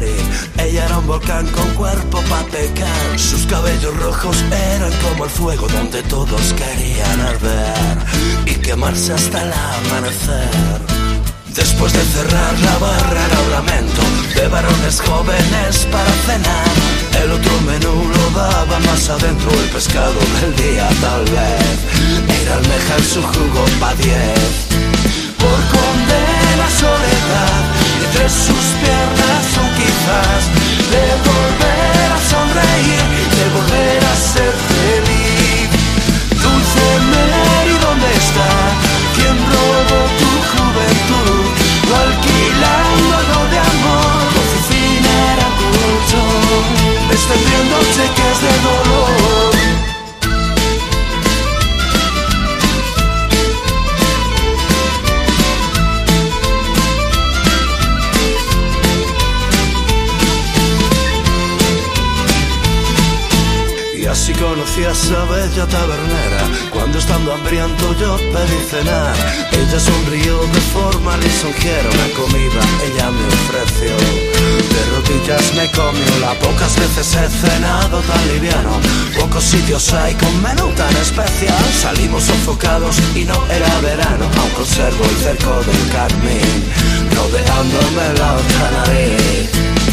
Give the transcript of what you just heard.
fin. Ella era un volcán con cuerpo pa' pecar. Sus cabellos rojos eran como el fuego donde todos querían arder y quemarse hasta el amanecer. Después de cerrar la barra era un lamento de varones jóvenes para cenar. El otro menú lo daba más adentro, el pescado del día tal vez era almeja en su jugo pa' 10. Por condena soledad, y entre sus piernas son quizás de volver a sonreír, de volver a ser feliz. Dulce Mary, ¿dónde está? ¿Quién robó tu juventud? O alquilando algo de amor, oficina colchón, extendiendo cheques de dolor. Y así conocí a esa bella tabernera, cuando estando hambriento yo pedí cenar. Ella sonrió de forma lisonjera, una comida ella me ofreció. De rodillas me comió, la pocas veces he cenado tan liviano. Pocos sitios hay con menú tan especial. Salimos sofocados y no era verano, aún conservo el cerco del carmín rodeándome la otra nariz.